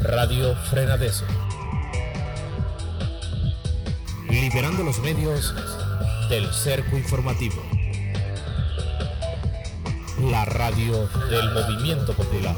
Radio Frenadeso. Liberando los medios del cerco informativo. La radio del movimiento popular.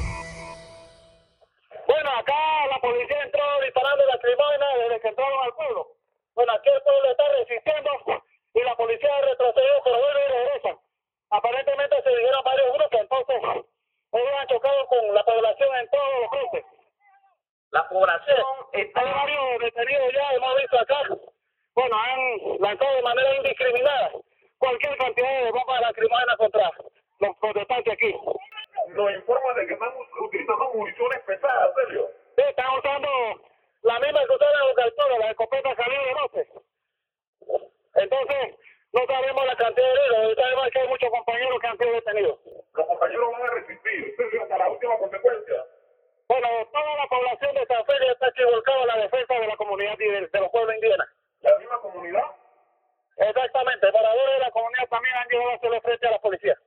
Bueno, acá la policía entró disparando lacrimógenas desde que entraron al pueblo. Bueno, aquí el pueblo está resistiendo y la policía retrocedió, pero vuelve y regresa. Aparentemente se dijeron varios grupos, entonces ellos han chocado con la población en todos los cruces. La población Hay varios detenidos ya, hemos visto acá. Bueno, han lanzado de manera indiscriminada cualquier cantidad de bombas lacrimógenas contra los protestantes aquí. Nos informa de que están utilizando municiones pesadas, Celio. Sí, están usando la misma que usaron los alturas, la escopeta calibre 12. Entonces, no sabemos la cantidad de heridos, sabemos que hay muchos compañeros que han sido detenidos. Los compañeros van a resistir, Celio, hasta la última consecuencia. Bueno, toda la población de San Félix está aquí volcada a la defensa de la comunidad y de los pueblos indígenas. ¿La misma comunidad? Exactamente, moradores de la comunidad también han llegado a hacerle frente a la policía.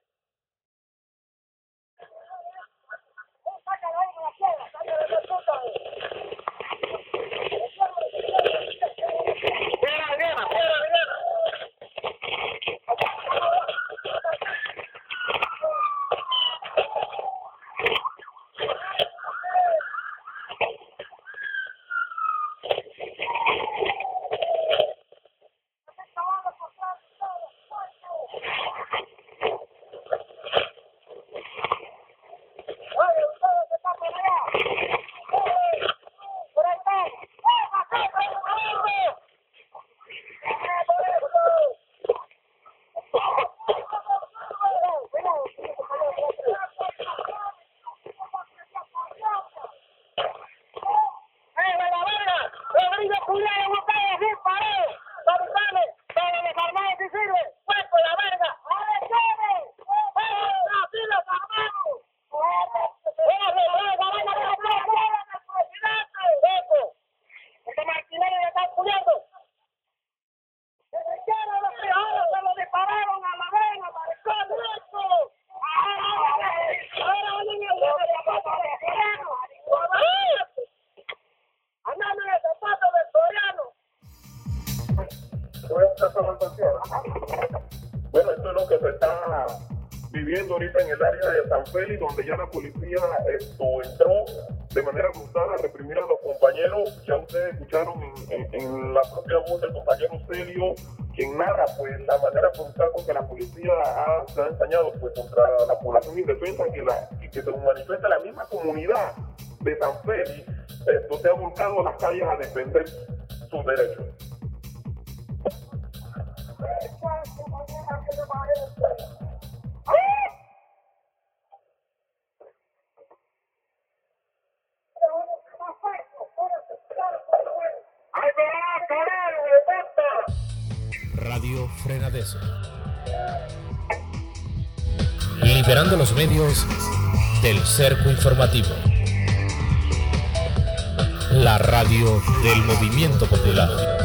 Bueno, esto es lo que se está viviendo ahorita en el área de San Félix, donde ya la policía entró de manera brutal a reprimir a los compañeros. Ya ustedes escucharon en la propia voz del compañero Celio que en nada, pues la manera brutal con que la policía se ha ensañado pues contra la población indefensa y que se manifiesta la misma comunidad de San Félix, se ha volcado a las calles a defender sus derechos. Radio Frenadeso. Liberando los medios del cerco informativo. La radio del movimiento popular.